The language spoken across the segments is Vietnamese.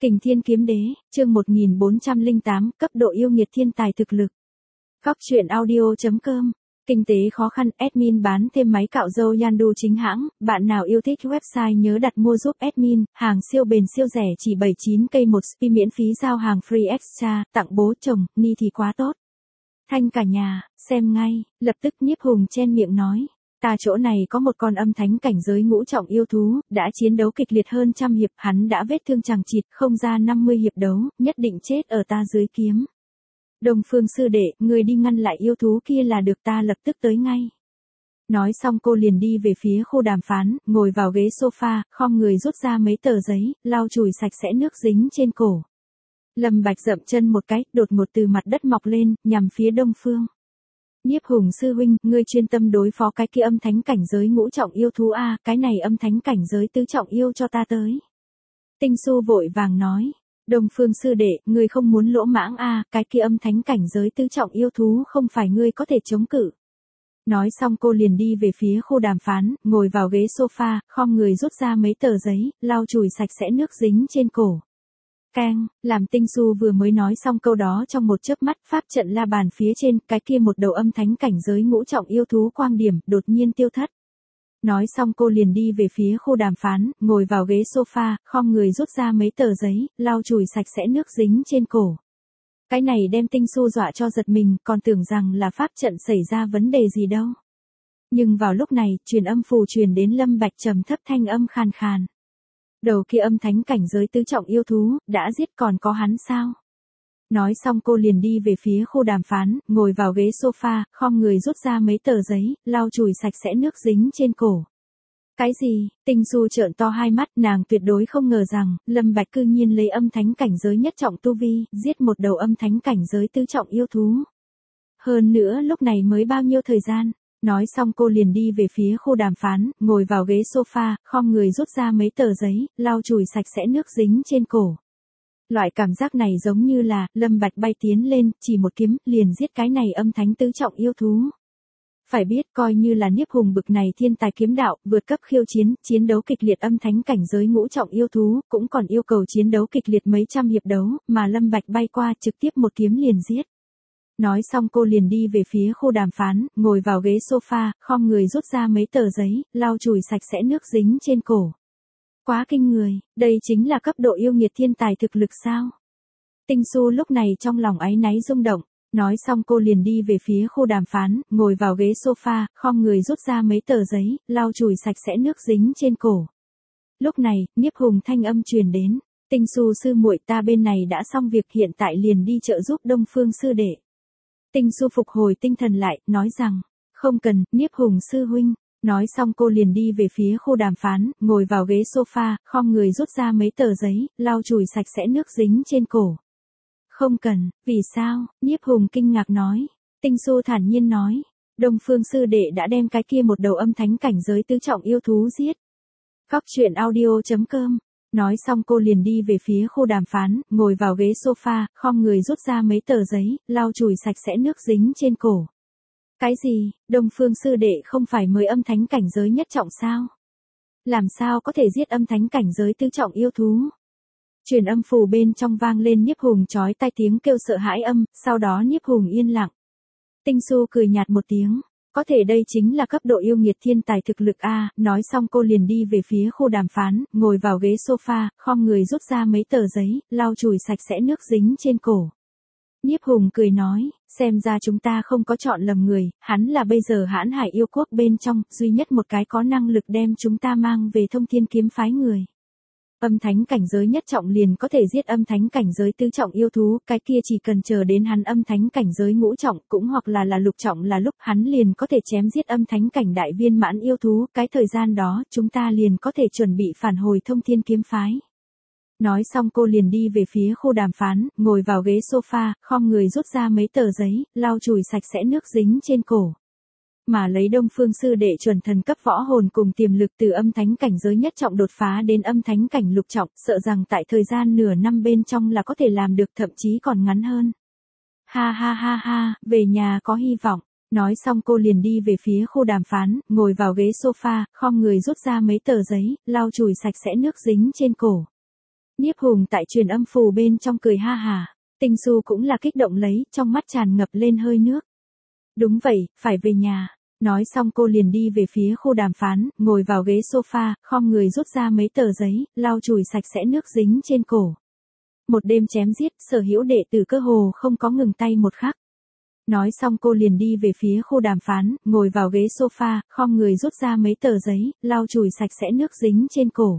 Kình Thiên Kiếm Đế, chương 1408, cấp độ yêu nghiệt thiên tài thực lực. Góc truyện audio.com. Kinh tế khó khăn, admin bán thêm máy cạo râu Yandu chính hãng, bạn nào yêu thích website nhớ đặt mua giúp admin, hàng siêu bền siêu rẻ chỉ 79k một spi miễn phí giao hàng free extra, tặng bố chồng, ni thì quá tốt. Thanh cả nhà, xem ngay, lập tức Nhiếp Hùng chen miệng nói. Ta chỗ này có một con âm thánh cảnh giới ngũ trọng yêu thú, đã chiến đấu kịch liệt hơn trăm hiệp, hắn đã vết thương chằng chịt, không ra 50 hiệp đấu, nhất định chết ở ta dưới kiếm. Đông Phương sư đệ, người đi ngăn lại yêu thú kia là được, ta lập tức tới ngay. Nói xong cô liền đi về phía khu đàm phán, ngồi vào ghế sofa, khom người rút ra mấy tờ giấy, lau chùi sạch sẽ nước dính trên cổ. Lâm Bạch dậm chân một cái, đột ngột từ mặt đất mọc lên, nhằm phía Đông Phương. Nhiếp Hùng sư huynh, ngươi chuyên tâm đối phó cái kia âm thánh cảnh giới ngũ trọng yêu thú a, cái này âm thánh cảnh giới tứ trọng yêu cho ta tới. Tinh Xu vội vàng nói, Đông Phương sư đệ, ngươi không muốn lỗ mãng a, cái kia âm thánh cảnh giới tứ trọng yêu thú không phải ngươi có thể chống cự. Nói xong cô liền đi về phía khu đàm phán, ngồi vào ghế sofa, khom người rút ra mấy tờ giấy, lau chùi sạch sẽ nước dính trên cổ. Keng, làm Tinh Xu vừa mới nói xong câu đó trong một chớp mắt, pháp trận la bàn phía trên, cái kia một đầu âm thánh cảnh giới ngũ trọng yêu thú quang điểm, đột nhiên tiêu thất. Nói xong cô liền đi về phía khu đàm phán, ngồi vào ghế sofa, khom người rút ra mấy tờ giấy, lau chùi sạch sẽ nước dính trên cổ. Cái này đem Tinh Xu dọa cho giật mình, còn tưởng rằng là pháp trận xảy ra vấn đề gì đâu. Nhưng vào lúc này, truyền âm phù truyền đến Lâm Bạch trầm thấp thanh âm khàn khàn. Đầu kia âm thánh cảnh giới tứ trọng yêu thú, đã giết còn có hắn sao? Nói xong cô liền đi về phía khu đàm phán, ngồi vào ghế sofa, khom người rút ra mấy tờ giấy, lau chùi sạch sẽ nước dính trên cổ. Cái gì? Tinh Du trợn to hai mắt, nàng tuyệt đối không ngờ rằng, Lâm Bạch cư nhiên lấy âm thánh cảnh giới nhất trọng tu vi, giết một đầu âm thánh cảnh giới tứ trọng yêu thú. Hơn nữa lúc này mới bao nhiêu thời gian? Nói xong cô liền đi về phía khu đàm phán, ngồi vào ghế sofa, khom người rút ra mấy tờ giấy, lau chùi sạch sẽ nước dính trên cổ. Loại cảm giác này giống như là, Lâm Bạch bay tiến lên, chỉ một kiếm, liền giết cái này âm thánh tứ trọng yêu thú. Phải biết, coi như là Nhiếp Hùng bực này thiên tài kiếm đạo, vượt cấp khiêu chiến, chiến đấu kịch liệt âm thánh cảnh giới ngũ trọng yêu thú, cũng còn yêu cầu chiến đấu kịch liệt mấy trăm hiệp đấu, mà Lâm Bạch bay qua trực tiếp một kiếm liền giết. Nói xong cô liền đi về phía khu đàm phán, ngồi vào ghế sofa, khom người rút ra mấy tờ giấy, lau chùi sạch sẽ nước dính trên cổ. Quá kinh người, đây chính là cấp độ yêu nghiệt thiên tài thực lực sao? Tinh Xu lúc này trong lòng áy náy rung động, nói xong cô liền đi về phía khu đàm phán, ngồi vào ghế sofa, khom người rút ra mấy tờ giấy, lau chùi sạch sẽ nước dính trên cổ. Lúc này, Nhiếp Hùng thanh âm truyền đến, Tinh Xu sư muội, ta bên này đã xong việc, hiện tại liền đi trợ giúp Đông Phương sư đệ. Tinh Xu phục hồi tinh thần lại, nói rằng, không cần, Nhiếp Hùng sư huynh. Nói xong cô liền đi về phía khu đàm phán, ngồi vào ghế sofa, khom người rút ra mấy tờ giấy, lau chùi sạch sẽ nước dính trên cổ. Không cần, vì sao? Nhiếp Hùng kinh ngạc nói. Tinh Xu thản nhiên nói, Đông Phương sư đệ đã đem cái kia một đầu âm thánh cảnh giới tứ trọng yêu thú giết. Góc truyện audio.com. Nói xong cô liền đi về phía khu đàm phán, ngồi vào ghế sofa, khom người rút ra mấy tờ giấy, lau chùi sạch sẽ nước dính trên cổ. Cái gì? Đông Phương sư đệ không phải mới âm thánh cảnh giới nhất trọng sao? Làm sao có thể giết âm thánh cảnh giới tứ trọng yêu thú? Truyền âm phù bên trong vang lên Nhiếp Hùng chói tai tiếng kêu sợ hãi âm, sau đó Nhiếp Hùng yên lặng. Tinh Xu cười nhạt một tiếng, có thể đây chính là cấp độ yêu nghiệt thiên tài thực lực a. Nói xong cô liền đi về phía khu đàm phán, ngồi vào ghế sofa, khom người rút ra mấy tờ giấy, lau chùi sạch sẽ nước dính trên cổ. Nhiếp Hùng cười nói, xem ra chúng ta không có chọn lầm người, hắn là bây giờ Hãn Hải yêu quốc bên trong, duy nhất một cái có năng lực đem chúng ta mang về Thông Thiên kiếm phái người. Âm thánh cảnh giới nhất trọng liền có thể giết âm thánh cảnh giới tứ trọng yêu thú, cái kia chỉ cần chờ đến hắn âm thánh cảnh giới ngũ trọng, cũng hoặc là lục trọng là lúc hắn liền có thể chém giết âm thánh cảnh đại viên mãn yêu thú, cái thời gian đó, chúng ta liền có thể chuẩn bị phản hồi Thông Thiên kiếm phái. Nói xong cô liền đi về phía khu đàm phán, ngồi vào ghế sofa, khom người rút ra mấy tờ giấy, lau chùi sạch sẽ nước dính trên cổ. Mà lấy Đông Phương sư đệ chuẩn thần cấp võ hồn cùng tiềm lực từ âm thánh cảnh giới nhất trọng đột phá đến âm thánh cảnh lục trọng, sợ rằng tại thời gian nửa năm bên trong là có thể làm được, thậm chí còn ngắn hơn. Ha ha ha ha, về nhà có hy vọng. Nói xong cô liền đi về phía khu đàm phán, ngồi vào ghế sofa, khom người rút ra mấy tờ giấy, lau chùi sạch sẽ nước dính trên cổ. Nhiếp Hùng tại truyền âm phù bên trong cười ha hả. Tinh Xu cũng là kích động lấy, trong mắt tràn ngập lên hơi nước. Đúng vậy, phải về nhà. Nói xong cô liền đi về phía khu đàm phán, ngồi vào ghế sofa, khom người rút ra mấy tờ giấy, lau chùi sạch sẽ nước dính trên cổ. Một đêm chém giết, Sở Hữu đệ tử cơ hồ không có ngừng tay một khắc. Nói xong cô liền đi về phía khu đàm phán, ngồi vào ghế sofa, khom người rút ra mấy tờ giấy, lau chùi sạch sẽ nước dính trên cổ.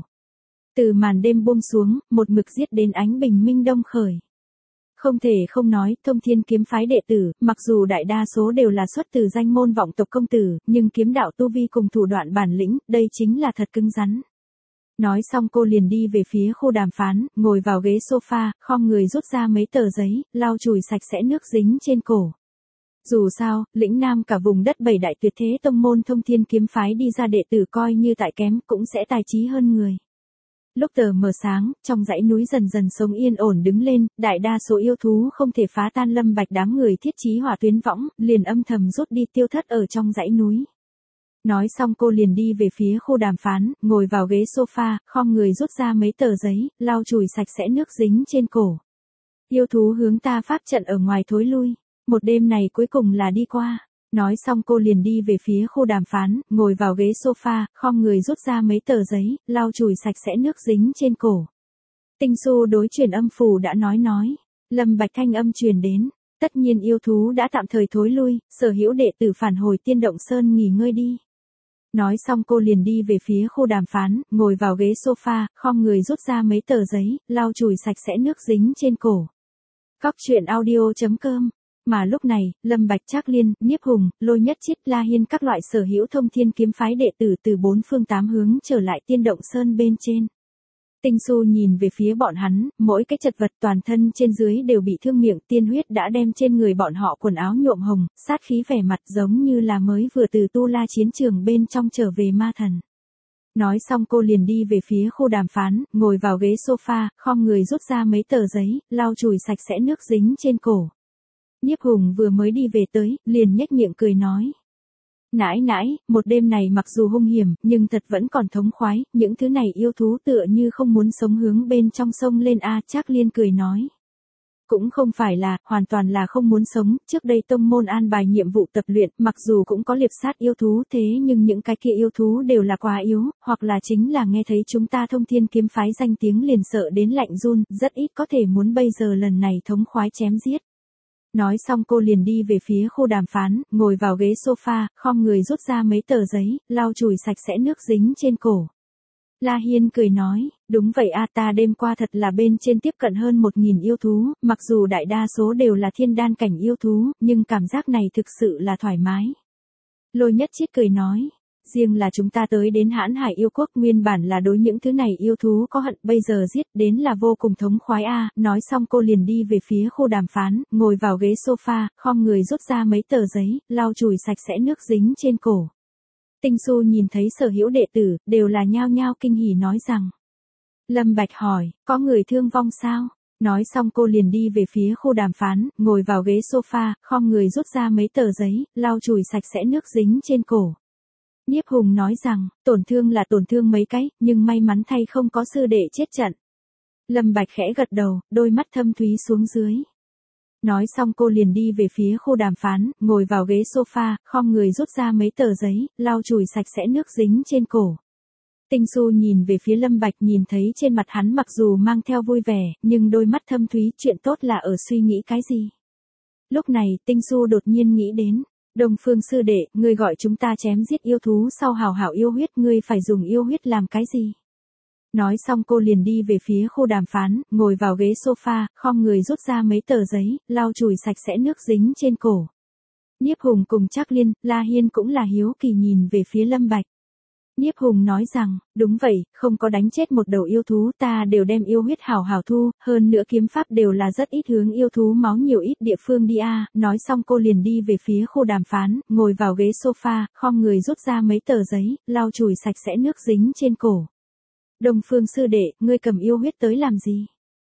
Từ màn đêm buông xuống, một mực giết đến ánh bình minh đông khởi. Không thể không nói, Thông Thiên kiếm phái đệ tử, mặc dù đại đa số đều là xuất từ danh môn vọng tộc công tử, nhưng kiếm đạo tu vi cùng thủ đoạn bản lĩnh, đây chính là thật cứng rắn. Nói xong cô liền đi về phía khu đàm phán, ngồi vào ghế sofa, khom người rút ra mấy tờ giấy, lau chùi sạch sẽ nước dính trên cổ. Dù sao, lĩnh nam cả vùng đất bảy đại tuyệt thế tông môn Thông Thiên kiếm phái đi ra đệ tử coi như tại kém cũng sẽ tài trí hơn người. Lúc tờ mờ sáng, trong dãy núi dần dần sống yên ổn đứng lên, đại đa số yêu thú không thể phá tan Lâm Bạch đám người thiết trí hỏa tuyến võng, liền âm thầm rút đi tiêu thất ở trong dãy núi. Nói xong cô liền đi về phía khu đàm phán, ngồi vào ghế sofa, khom người rút ra mấy tờ giấy, lau chùi sạch sẽ nước dính trên cổ. Yêu thú hướng ta pháp trận ở ngoài thối lui. Một đêm này cuối cùng là đi qua. Nói xong cô liền đi về phía khu đàm phán, ngồi vào ghế sofa, khom người rút ra mấy tờ giấy, lau chùi sạch sẽ nước dính trên cổ. Tinh Xu đối truyền âm phù đã nói. Lâm Bạch thanh âm truyền đến. Tất nhiên yêu thú đã tạm thời thối lui, Sở Hữu đệ tử phản hồi Tiên Động Sơn nghỉ ngơi đi. Nói xong cô liền đi về phía khu đàm phán, ngồi vào ghế sofa, khom người rút ra mấy tờ giấy, lau chùi sạch sẽ nước dính trên cổ. Góc truyện audio.com. Mà lúc này, Lâm Bạch, Trác Liên, Nhiếp Hùng, Lôi Nhất Chiết, La Hiên các loại Sở Hữu Thông Thiên kiếm phái đệ tử từ bốn phương tám hướng trở lại Tiên Động Sơn bên trên. Tinh Xu nhìn về phía bọn hắn, mỗi cái chật vật toàn thân trên dưới đều bị thương miệng, tiên huyết đã đem trên người bọn họ quần áo nhuộm hồng, sát khí vẻ mặt giống như là mới vừa từ Tu La chiến trường bên trong trở về ma thần. Nói xong cô liền đi về phía khu đàm phán, ngồi vào ghế sofa, khom người rút ra mấy tờ giấy, lau chùi sạch sẽ nước dính trên cổ. Nhiếp Hùng vừa mới đi về tới, liền nhếch miệng cười nói. Nãi nãi, một đêm này mặc dù hung hiểm, nhưng thật vẫn còn thống khoái, những thứ này yêu thú tựa như không muốn sống hướng bên trong sông lên a. Trác Liên cười nói. Cũng không phải là, hoàn toàn là không muốn sống, trước đây tông môn an bài nhiệm vụ tập luyện, mặc dù cũng có liệp sát yêu thú thế nhưng những cái kia yêu thú đều là quá yếu, hoặc là chính là nghe thấy chúng ta Thông Thiên kiếm phái danh tiếng liền sợ đến lạnh run, rất ít có thể muốn bây giờ lần này thống khoái chém giết. Nói xong cô liền đi về phía khu đàm phán, ngồi vào ghế sofa, khom người rút ra mấy tờ giấy, lau chùi sạch sẽ nước dính trên cổ. La Hiên cười nói, đúng vậy a, ta đêm qua thật là bên trên tiếp cận hơn 1000 yêu thú, mặc dù đại đa số đều là thiên đan cảnh yêu thú, nhưng cảm giác này thực sự là thoải mái. Lôi Nhất Chiết cười nói, riêng là chúng ta tới đến Hãn Hải yêu quốc nguyên bản là đối những thứ này yêu thú có hận, bây giờ giết đến là vô cùng thống khoái a. Nói xong cô liền đi về phía khu đàm phán, ngồi vào ghế sofa, khom người rút ra mấy tờ giấy, lau chùi sạch sẽ nước dính trên cổ. Tinh Xu nhìn thấy Sở Hữu đệ tử, đều là nhao nhao kinh hỉ nói rằng. Lâm Bạch hỏi, có người thương vong sao? Nói xong cô liền đi về phía khu đàm phán, ngồi vào ghế sofa, khom người rút ra mấy tờ giấy, lau chùi sạch sẽ nước dính trên cổ. Nhiếp Hùng nói rằng, tổn thương là tổn thương mấy cái, nhưng may mắn thay không có sư đệ chết trận. Lâm Bạch khẽ gật đầu, đôi mắt thâm thúy xuống dưới. Nói xong cô liền đi về phía khu đàm phán, ngồi vào ghế sofa, khom người rút ra mấy tờ giấy, lau chùi sạch sẽ nước dính trên cổ. Tinh Xu nhìn về phía Lâm Bạch, nhìn thấy trên mặt hắn mặc dù mang theo vui vẻ, nhưng đôi mắt thâm thúy, chuyện tốt là ở suy nghĩ cái gì. Lúc này, Tinh Xu đột nhiên nghĩ đến. Đông Phương sư đệ, ngươi gọi chúng ta chém giết yêu thú sau hào hảo yêu huyết, ngươi phải dùng yêu huyết làm cái gì? Nói xong cô liền đi về phía khu đàm phán, ngồi vào ghế sofa, khom người rút ra mấy tờ giấy, lau chùi sạch sẽ nước dính trên cổ. Nhiếp Hùng cùng Trác Liên, La Hiên cũng là hiếu kỳ nhìn về phía Lâm Bạch. Nhiếp Hùng nói rằng, đúng vậy, không có đánh chết một đầu yêu thú ta đều đem yêu huyết hảo hảo thu, hơn nữa kiếm pháp đều là rất ít hướng yêu thú máu nhiều ít địa phương đi a. Nói xong cô liền đi về phía khu đàm phán, ngồi vào ghế sofa, khom người rút ra mấy tờ giấy, lau chùi sạch sẽ nước dính trên cổ. Đông Phương sư đệ, ngươi cầm yêu huyết tới làm gì?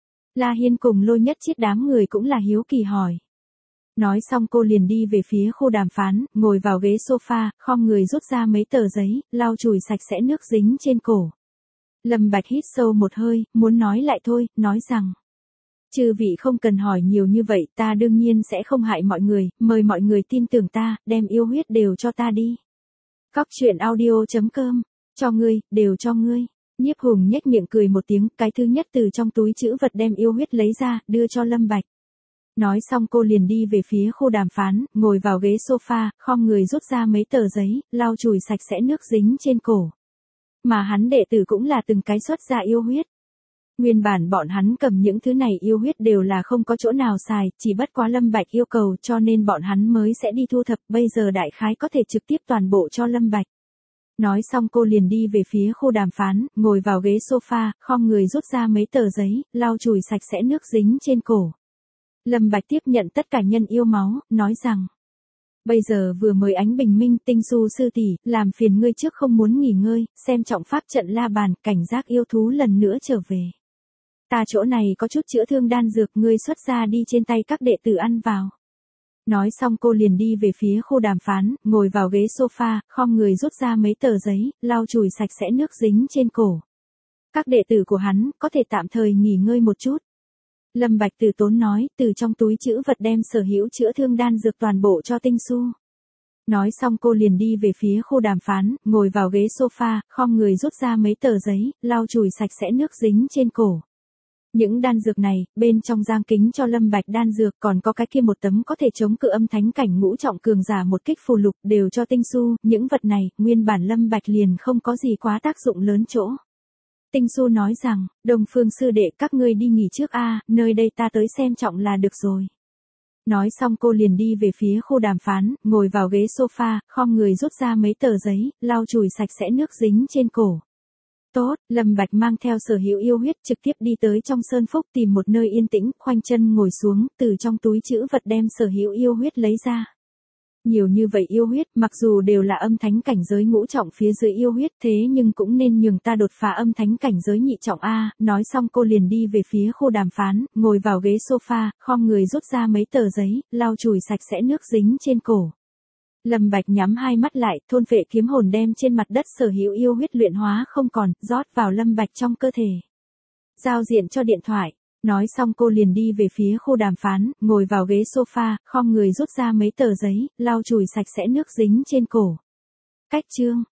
La Hiên cùng Lôi Nhất Chiết đám người cũng là hiếu kỳ hỏi. Nói xong cô liền đi về phía khu đàm phán, ngồi vào ghế sofa, khom người rút ra mấy tờ giấy, lau chùi sạch sẽ nước dính trên cổ. Lâm Bạch hít sâu một hơi, muốn nói lại thôi, nói rằng. Chư vị không cần hỏi nhiều như vậy, ta đương nhiên sẽ không hại mọi người, mời mọi người tin tưởng ta, đem yêu huyết đều cho ta đi. Cóc truyện audio.com, cho ngươi, đều cho ngươi. Nhiếp Hùng nhếch miệng cười một tiếng, cái thứ nhất từ trong túi trữ vật đem yêu huyết lấy ra, đưa cho Lâm Bạch. Nói xong cô liền đi về phía khu đàm phán, ngồi vào ghế sofa, khom người rút ra mấy tờ giấy, lau chùi sạch sẽ nước dính trên cổ. Mà hắn đệ tử cũng là từng cái xuất ra yêu huyết. Nguyên bản bọn hắn cầm những thứ này yêu huyết đều là không có chỗ nào xài, chỉ bất quá Lâm Bạch yêu cầu cho nên bọn hắn mới sẽ đi thu thập, bây giờ đại khái có thể trực tiếp toàn bộ cho Lâm Bạch. Nói xong cô liền đi về phía khu đàm phán, ngồi vào ghế sofa, khom người rút ra mấy tờ giấy, lau chùi sạch sẽ nước dính trên cổ. Lâm Bạch tiếp nhận tất cả nhân yêu máu, nói rằng. Bây giờ vừa mới ánh bình minh, Tinh Du sư tỷ, làm phiền ngươi trước không muốn nghỉ ngơi, xem trọng pháp trận la bàn, cảnh giác yêu thú lần nữa trở về. Ta chỗ này có chút chữa thương đan dược, ngươi xuất ra đi trên tay các đệ tử ăn vào. Nói xong cô liền đi về phía khu đàm phán, ngồi vào ghế sofa, khom người rút ra mấy tờ giấy, lau chùi sạch sẽ nước dính trên cổ. Các đệ tử của hắn, có thể tạm thời nghỉ ngơi một chút. Lâm Bạch từ tốn nói, từ trong túi trữ vật đem sở hữu chữa thương đan dược toàn bộ cho Tinh Su. Nói xong cô liền đi về phía khu đàm phán, ngồi vào ghế sofa, khom người rút ra mấy tờ giấy, lau chùi sạch sẽ nước dính trên cổ. Những đan dược này, bên trong giang kính cho Lâm Bạch đan dược, còn có cái kia một tấm có thể chống cự âm thánh cảnh ngũ trọng cường giả một kích phù lục, đều cho Tinh Su. Những vật này, nguyên bản Lâm Bạch liền không có gì quá tác dụng lớn chỗ. Tinh Su nói rằng, Đông Phương sư đệ, các ngươi đi nghỉ trước a, nơi đây ta tới xem trọng là được rồi. Nói xong cô liền đi về phía khu đàm phán, ngồi vào ghế sofa, khom người rút ra mấy tờ giấy, lau chùi sạch sẽ nước dính trên cổ. Tốt, Lâm Bạch mang theo sở hữu yêu huyết trực tiếp đi tới trong sơn phúc tìm một nơi yên tĩnh, khoanh chân ngồi xuống, từ trong túi trữ vật đem sở hữu yêu huyết lấy ra. Nhiều như vậy yêu huyết, mặc dù đều là âm thánh cảnh giới ngũ trọng phía dưới yêu huyết, thế nhưng cũng nên nhường ta đột phá âm thánh cảnh giới nhị trọng a. Nói xong cô liền đi về phía khu đàm phán, ngồi vào ghế sofa, khom người rút ra mấy tờ giấy, lau chùi sạch sẽ nước dính trên cổ. Lâm Bạch nhắm hai mắt lại, thôn phệ kiếm hồn đem trên mặt đất sở hữu yêu huyết luyện hóa không còn, rót vào Lâm Bạch trong cơ thể. Giao diện cho điện thoại. Nói xong cô liền đi về phía khu đàm phán, ngồi vào ghế sofa, khom người rút ra mấy tờ giấy, lau chùi sạch sẽ nước dính trên cổ. Cách chương.